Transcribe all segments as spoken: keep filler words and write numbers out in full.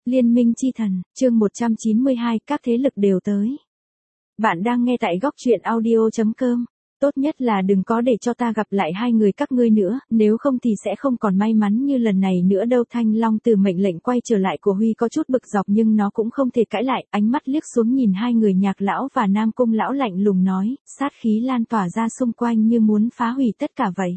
Liên minh chi thần, chương một trăm chín mươi hai, các thế lực đều tới. Bạn đang nghe tại góc truyện audio chấm com. Tốt nhất là đừng có để cho ta gặp lại hai người các ngươi nữa, nếu không thì sẽ không còn may mắn như lần này nữa đâu. Thanh Long từ mệnh lệnh quay trở lại của Huy có chút bực dọc nhưng nó cũng không thể cãi lại, ánh mắt liếc xuống nhìn hai người Nhạc lão và Nam Cung lão lạnh lùng nói, sát khí lan tỏa ra xung quanh như muốn phá hủy tất cả vậy.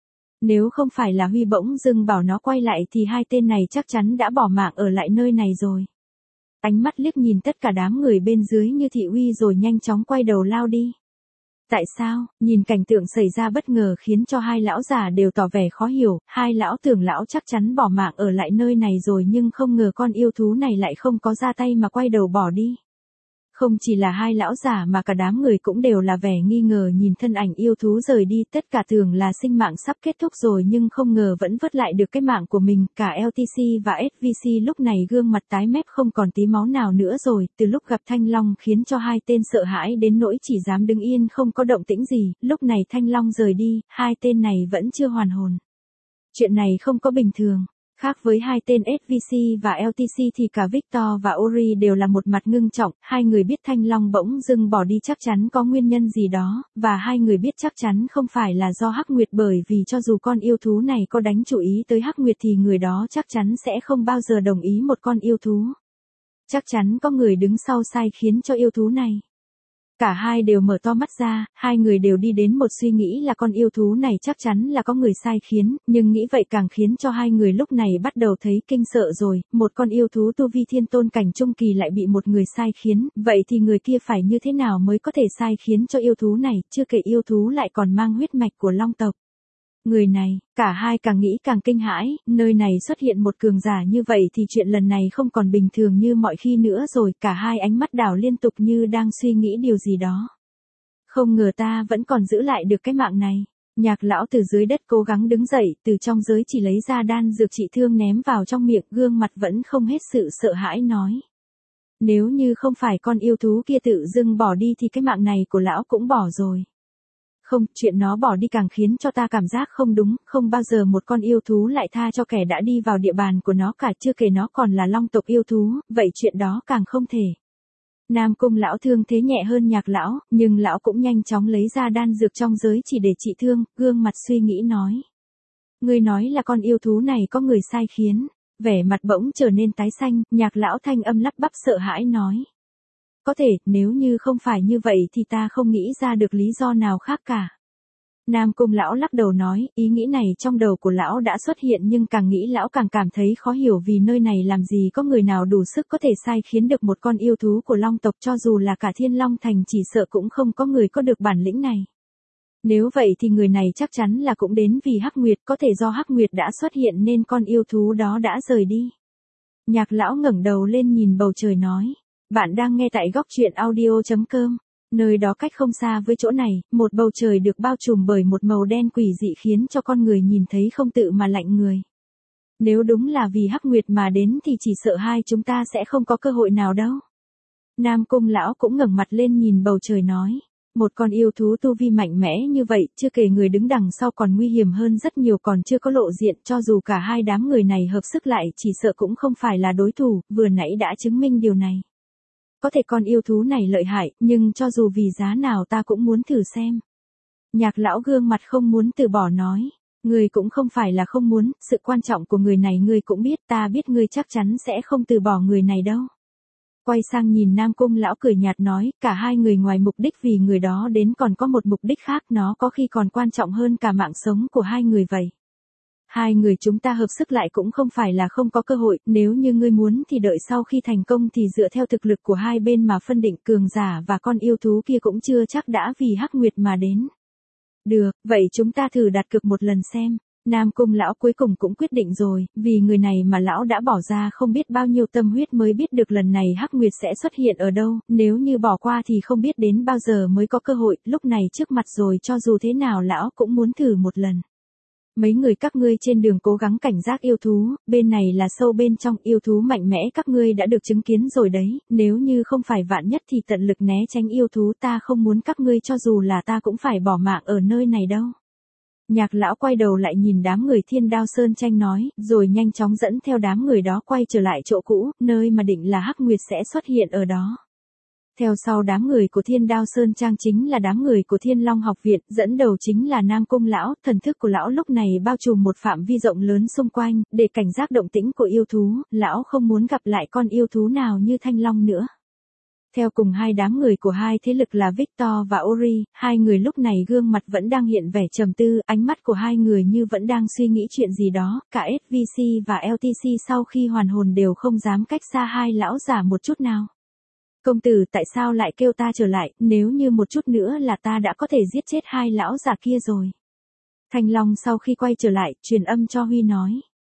Nếu không phải là Huy bỗng dưng bảo nó quay lại thì hai tên này chắc chắn đã bỏ mạng ở lại nơi này rồi. Ánh mắt liếc nhìn tất cả đám người bên dưới như thị uy rồi nhanh chóng quay đầu lao đi. Tại sao? Nhìn cảnh tượng xảy ra bất ngờ khiến cho hai lão già đều tỏ vẻ khó hiểu, hai lão tưởng lão chắc chắn bỏ mạng ở lại nơi này rồi nhưng không ngờ con yêu thú này lại không có ra tay mà quay đầu bỏ đi. Không chỉ là hai lão già mà cả đám người cũng đều là vẻ nghi ngờ nhìn thân ảnh yêu thú rời đi, tất cả tưởng là sinh mạng sắp kết thúc rồi nhưng không ngờ vẫn vớt lại được cái mạng của mình. Cả lờ tê xê và ét vê xê lúc này gương mặt tái mét không còn tí máu nào nữa rồi, từ lúc gặp Thanh Long khiến cho hai tên sợ hãi đến nỗi chỉ dám đứng yên không có động tĩnh gì. Lúc này Thanh Long rời đi, hai tên này vẫn chưa hoàn hồn. Chuyện này không có bình thường. Khác với hai tên ét vê xê và lờ tê xê thì cả Victor và Ori đều là một mặt ngưng trọng, hai người biết Thanh Long bỗng dưng bỏ đi chắc chắn có nguyên nhân gì đó, và hai người biết chắc chắn không phải là do Hắc Nguyệt, bởi vì cho dù con yêu thú này có đánh chủ ý tới Hắc Nguyệt thì người đó chắc chắn sẽ không bao giờ đồng ý một con yêu thú. Chắc chắn có người đứng sau sai khiến cho yêu thú này. Cả hai đều mở to mắt ra, hai người đều đi đến một suy nghĩ là con yêu thú này chắc chắn là có người sai khiến, nhưng nghĩ vậy càng khiến cho hai người lúc này bắt đầu thấy kinh sợ rồi, một con yêu thú tu vi thiên tôn cảnh trung kỳ lại bị một người sai khiến, vậy thì người kia phải như thế nào mới có thể sai khiến cho yêu thú này, chưa kể yêu thú lại còn mang huyết mạch của Long tộc. Người này, cả hai càng nghĩ càng kinh hãi, nơi này xuất hiện một cường giả như vậy thì chuyện lần này không còn bình thường như mọi khi nữa rồi, cả hai ánh mắt đảo liên tục như đang suy nghĩ điều gì đó. Không ngờ ta vẫn còn giữ lại được cái mạng này. Nhạc lão từ dưới đất cố gắng đứng dậy, từ trong giới chỉ lấy ra đan dược trị thương ném vào trong miệng, gương mặt vẫn không hết sự sợ hãi nói. Nếu như không phải con yêu thú kia tự dưng bỏ đi thì cái mạng này của lão cũng bỏ rồi. Không, chuyện nó bỏ đi càng khiến cho ta cảm giác không đúng, không bao giờ một con yêu thú lại tha cho kẻ đã đi vào địa bàn của nó cả, chưa kể nó còn là Long tộc yêu thú, vậy chuyện đó càng không thể. Nam Cung lão thương thế nhẹ hơn Nhạc lão, nhưng lão cũng nhanh chóng lấy ra đan dược trong giới chỉ để trị thương, gương mặt suy nghĩ nói. Ngươi nói là con yêu thú này có người sai khiến, vẻ mặt bỗng trở nên tái xanh, Nhạc lão thanh âm lắp bắp sợ hãi nói. Có thể, nếu như không phải như vậy thì ta không nghĩ ra được lý do nào khác cả. Nam Cung lão lắc đầu nói, ý nghĩ này trong đầu của lão đã xuất hiện nhưng càng nghĩ lão càng cảm thấy khó hiểu, vì nơi này làm gì có người nào đủ sức có thể sai khiến được một con yêu thú của Long tộc, cho dù là cả Thiên Long Thành chỉ sợ cũng không có người có được bản lĩnh này. Nếu vậy thì người này chắc chắn là cũng đến vì Hắc Nguyệt, có thể do Hắc Nguyệt đã xuất hiện nên con yêu thú đó đã rời đi. Nhạc lão ngẩng đầu lên nhìn bầu trời nói. Bạn đang nghe tại góc truyện audio chấm com. Nơi đó cách không xa với chỗ này, một bầu trời được bao trùm bởi một màu đen quỷ dị khiến cho con người nhìn thấy không tự mà lạnh người. Nếu đúng là vì Hắc Nguyệt mà đến thì chỉ sợ hai chúng ta sẽ không có cơ hội nào đâu. Nam Cung lão cũng ngẩng mặt lên nhìn bầu trời nói. Một con yêu thú tu vi mạnh mẽ như vậy, chưa kể người đứng đằng sau còn nguy hiểm hơn rất nhiều, còn chưa có lộ diện, cho dù cả hai đám người này hợp sức lại chỉ sợ cũng không phải là đối thủ, vừa nãy đã chứng minh điều này. Có thể con yêu thú này lợi hại, nhưng cho dù vì giá nào ta cũng muốn thử xem. Nhạc lão gương mặt không muốn từ bỏ nói. Ngươi cũng không phải là không muốn, sự quan trọng của người này ngươi cũng biết, ta biết ngươi chắc chắn sẽ không từ bỏ người này đâu. Quay sang nhìn Nam Cung lão cười nhạt nói, cả hai người ngoài mục đích vì người đó đến còn có một mục đích khác, nó có khi còn quan trọng hơn cả mạng sống của hai người vậy. Hai người chúng ta hợp sức lại cũng không phải là không có cơ hội, nếu như ngươi muốn thì đợi sau khi thành công thì dựa theo thực lực của hai bên mà phân định, cường giả và con yêu thú kia cũng chưa chắc đã vì Hắc Nguyệt mà đến. Được, vậy chúng ta thử đặt cược một lần xem. Nam Cung lão cuối cùng cũng quyết định rồi, vì người này mà lão đã bỏ ra không biết bao nhiêu tâm huyết mới biết được lần này Hắc Nguyệt sẽ xuất hiện ở đâu, nếu như bỏ qua thì không biết đến bao giờ mới có cơ hội, lúc này trước mặt rồi, cho dù thế nào lão cũng muốn thử một lần. Mấy người các ngươi trên đường cố gắng cảnh giác yêu thú, bên này là sâu bên trong, yêu thú mạnh mẽ các ngươi đã được chứng kiến rồi đấy, nếu như không phải vạn nhất thì tận lực né tránh yêu thú, ta không muốn các ngươi cho dù là ta cũng phải bỏ mạng ở nơi này đâu. Nhạc lão quay đầu lại nhìn đám người Thiên Đao Sơn Tranh nói, rồi nhanh chóng dẫn theo đám người đó quay trở lại chỗ cũ, nơi mà định là Hắc Nguyệt sẽ xuất hiện ở đó. Theo sau đám người của Thiên Đao Sơn Trang chính là đám người của Thiên Long Học Viện, dẫn đầu chính là Nam Cung lão, thần thức của lão lúc này bao trùm một phạm vi rộng lớn xung quanh, để cảnh giác động tĩnh của yêu thú, lão không muốn gặp lại con yêu thú nào như Thanh Long nữa. Theo cùng hai đám người của hai thế lực là Victor và Ori, hai người lúc này gương mặt vẫn đang hiện vẻ trầm tư, ánh mắt của hai người như vẫn đang suy nghĩ chuyện gì đó, cả ét vê xê và lờ tê xê sau khi hoàn hồn đều không dám cách xa hai lão giả một chút nào. Công tử tại sao lại kêu ta trở lại, nếu như một chút nữa là ta đã có thể giết chết hai lão giả kia rồi. Thanh Long sau khi quay trở lại, truyền âm cho Huy nói.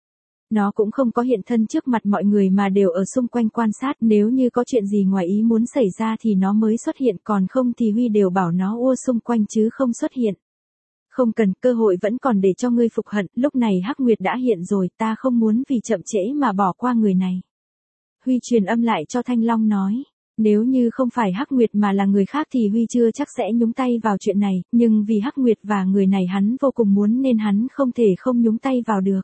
Nó cũng không có hiện thân trước mặt mọi người mà đều ở xung quanh quan sát, nếu như có chuyện gì ngoài ý muốn xảy ra thì nó mới xuất hiện, còn không thì Huy đều bảo nó ua xung quanh chứ không xuất hiện. Không cần, cơ hội vẫn còn để cho ngươi phục hận, lúc này Hắc Nguyệt đã hiện rồi, ta không muốn vì chậm trễ mà bỏ qua người này. Huy truyền âm lại cho Thanh Long nói. Nếu như không phải Hắc Nguyệt mà là người khác thì Huy chưa chắc sẽ nhúng tay vào chuyện này, nhưng vì Hắc Nguyệt và người này hắn vô cùng muốn nên hắn không thể không nhúng tay vào được.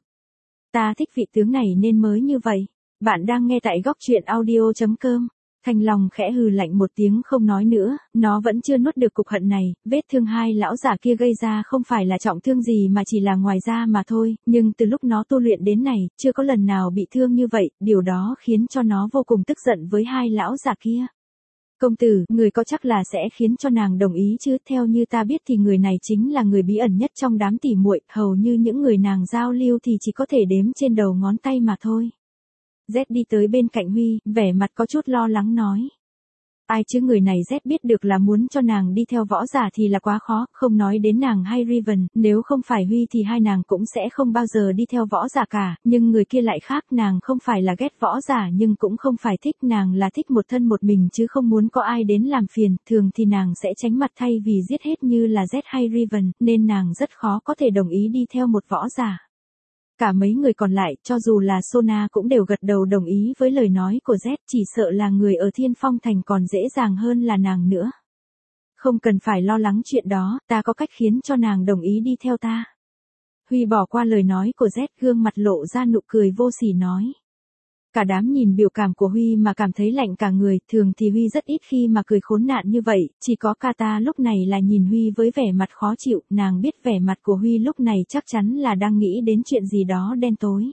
Ta thích vị tướng này nên mới như vậy. Bạn đang nghe tại góc truyện audio chấm com. Thanh Long khẽ hừ lạnh một tiếng không nói nữa, nó vẫn chưa nuốt được cục hận này, vết thương hai lão giả kia gây ra không phải là trọng thương gì mà chỉ là ngoài da mà thôi, nhưng từ lúc nó tu luyện đến này, chưa có lần nào bị thương như vậy, điều đó khiến cho nó vô cùng tức giận với hai lão giả kia. Công tử, người có chắc là sẽ khiến cho nàng đồng ý chứ, theo như ta biết thì người này chính là người bí ẩn nhất trong đám tỉ muội, hầu như những người nàng giao lưu thì chỉ có thể đếm trên đầu ngón tay mà thôi. Z đi tới bên cạnh Huy, vẻ mặt có chút lo lắng nói. Ai chứ người này Z biết được là muốn cho nàng đi theo võ giả thì là quá khó, không nói đến nàng hay Riven, nếu không phải Huy thì hai nàng cũng sẽ không bao giờ đi theo võ giả cả, nhưng người kia lại khác, nàng không phải là ghét võ giả nhưng cũng không phải thích, nàng là thích một thân một mình chứ không muốn có ai đến làm phiền, thường thì nàng sẽ tránh mặt thay vì giết hết như là Z hay Riven, nên nàng rất khó có thể đồng ý đi theo một võ giả. Cả mấy người còn lại, cho dù là Sona cũng đều gật đầu đồng ý với lời nói của Z, chỉ sợ là người ở Thiên Phong Thành còn dễ dàng hơn là nàng nữa. Không cần phải lo lắng chuyện đó, ta có cách khiến cho nàng đồng ý đi theo ta. Huy bỏ qua lời nói của Z, gương mặt lộ ra nụ cười vô sỉ nói. Cả đám nhìn biểu cảm của Huy mà cảm thấy lạnh cả người, thường thì Huy rất ít khi mà cười khốn nạn như vậy, chỉ có Kata lúc này là nhìn Huy với vẻ mặt khó chịu, nàng biết vẻ mặt của Huy lúc này chắc chắn là đang nghĩ đến chuyện gì đó đen tối.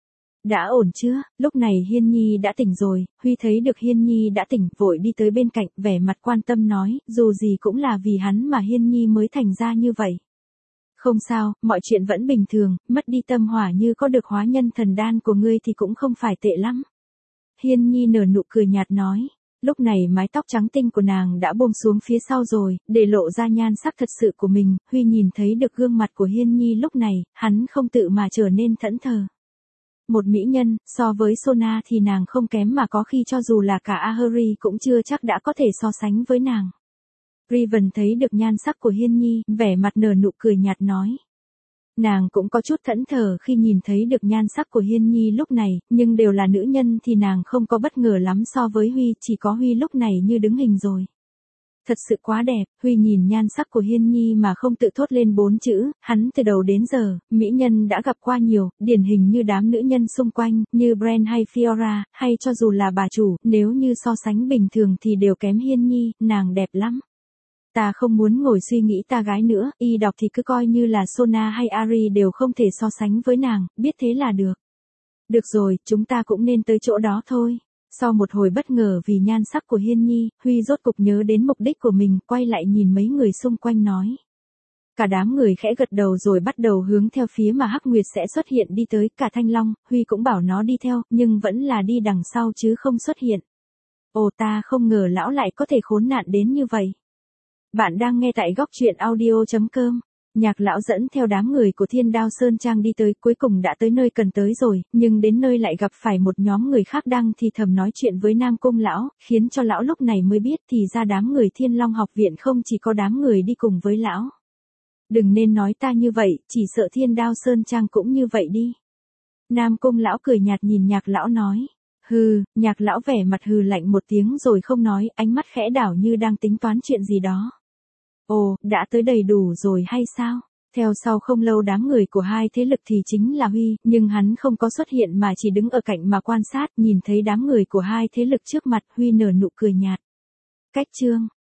Đã ổn chưa? Lúc này Hiên Nhi đã tỉnh rồi, Huy thấy được Hiên Nhi đã tỉnh, vội đi tới bên cạnh, vẻ mặt quan tâm nói, dù gì cũng là vì hắn mà Hiên Nhi mới thành ra như vậy. Không sao, mọi chuyện vẫn bình thường, mất đi tâm hỏa như có được hóa nhân thần đan của ngươi thì cũng không phải tệ lắm. Hiên Nhi nở nụ cười nhạt nói, lúc này mái tóc trắng tinh của nàng đã buông xuống phía sau rồi, để lộ ra nhan sắc thật sự của mình, Huy nhìn thấy được gương mặt của Hiên Nhi lúc này, hắn không tự mà trở nên thẫn thờ. Một mỹ nhân, so với Sona thì nàng không kém mà có khi cho dù là cả Ahuri cũng chưa chắc đã có thể so sánh với nàng. Riven thấy được nhan sắc của Hiên Nhi, vẻ mặt nở nụ cười nhạt nói. Nàng cũng có chút thẫn thờ khi nhìn thấy được nhan sắc của Hiên Nhi lúc này, nhưng đều là nữ nhân thì nàng không có bất ngờ lắm so với Huy, chỉ có Huy lúc này như đứng hình rồi. Thật sự quá đẹp, Huy nhìn nhan sắc của Hiên Nhi mà không tự thốt lên bốn chữ, hắn từ đầu đến giờ, mỹ nhân đã gặp qua nhiều, điển hình như đám nữ nhân xung quanh, như Bren hay Fiora, hay cho dù là bà chủ, nếu như so sánh bình thường thì đều kém Hiên Nhi, nàng đẹp lắm. Ta không muốn ngồi suy nghĩ ta gái nữa, y đọc thì cứ coi như là Sona hay Ari đều không thể so sánh với nàng, biết thế là được. Được rồi, chúng ta cũng nên tới chỗ đó thôi. Sau một hồi bất ngờ vì nhan sắc của Hiên Nhi, Huy rốt cục nhớ đến mục đích của mình, quay lại nhìn mấy người xung quanh nói. Cả đám người khẽ gật đầu rồi bắt đầu hướng theo phía mà Hắc Nguyệt sẽ xuất hiện đi tới, cả Thanh Long, Huy cũng bảo nó đi theo, nhưng vẫn là đi đằng sau chứ không xuất hiện. Ồ, ta không ngờ lão lại có thể khốn nạn đến như vậy. Bạn đang nghe tại góc truyện audio chấm com. Nhạc lão dẫn theo đám người của Thiên Đao Sơn Trang đi tới, cuối cùng đã tới nơi cần tới rồi, nhưng đến nơi lại gặp phải một nhóm người khác đang thì thầm nói chuyện với Nam Cung lão, khiến cho lão lúc này mới biết thì ra đám người Thiên Long học viện không chỉ có đám người đi cùng với lão. Đừng nên nói ta như vậy, chỉ sợ Thiên Đao Sơn Trang cũng như vậy đi. Nam Cung lão cười nhạt nhìn nhạc lão nói. Hừ, nhạc lão vẻ mặt hừ lạnh một tiếng rồi không nói, ánh mắt khẽ đảo như đang tính toán chuyện gì đó. Ồ, đã tới đầy đủ rồi hay sao? Theo sau không lâu đám người của hai thế lực thì chính là Huy, nhưng hắn không có xuất hiện mà chỉ đứng ở cạnh mà quan sát, nhìn thấy đám người của hai thế lực trước mặt, Huy nở nụ cười nhạt. Cách chương